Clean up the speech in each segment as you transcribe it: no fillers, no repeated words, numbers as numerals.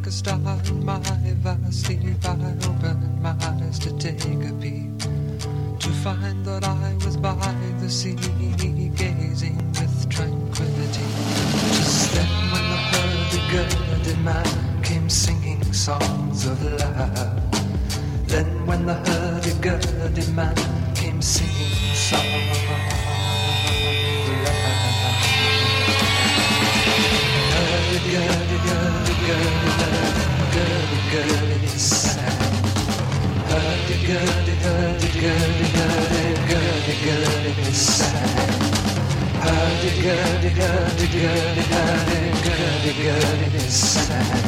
like a star in my vast sleep. I opened my eyes to take a peep, to find that I was by the sea, gazing with tranquility. Just then when the hurdy-gurdy man came singing songs of love. Then when the hurdy-gurdy man came singing songs of love. Hurdy-gurdy sang. Hurdy-gurdy sang. Hurdy-gurdy sang.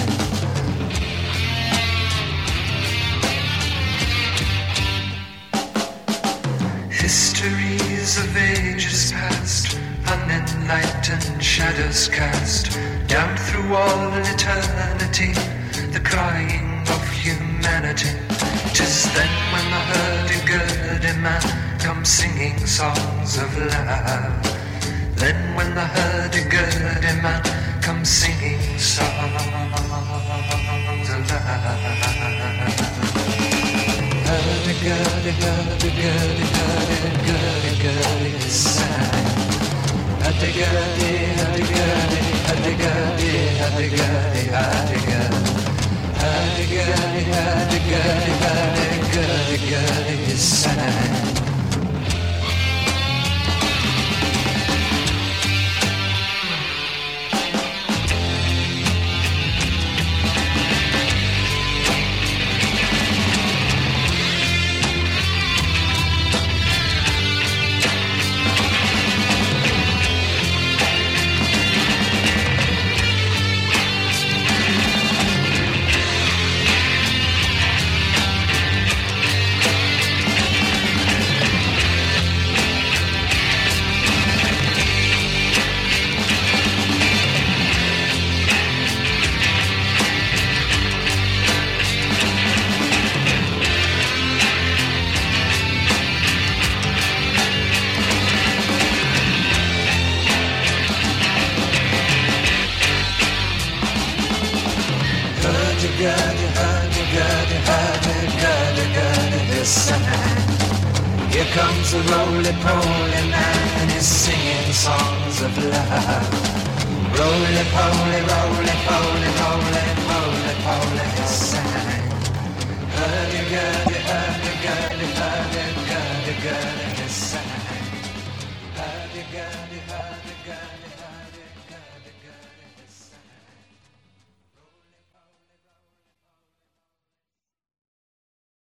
Histories of ages past, unenlightened shadows cast down through all eternity, the crying of humanity. 'Tis then when the hurdy-gurdy man comes singing songs of love. Then when the hurdy-gurdy man comes singing songs of love. Hurdy-gurdy, hurdy-gurdy, hurdy-gurdy-gurdy sang. Hurdy-gurdy, hurdy-gurdy, hurdy-gurdy, hurdy-gurdy, hurdy-gurdy. Hurdy-gurdy, hurdy-gurdy, hurdy-gurdy-gurdy sang. Here comes a roly-poly man and he's singing songs of love. Roly-poly, roly-poly, roly-poly, poly, he sang. Hurdy-gurdy, hurdy-gurdy, hurdy-gurdy-gurdy.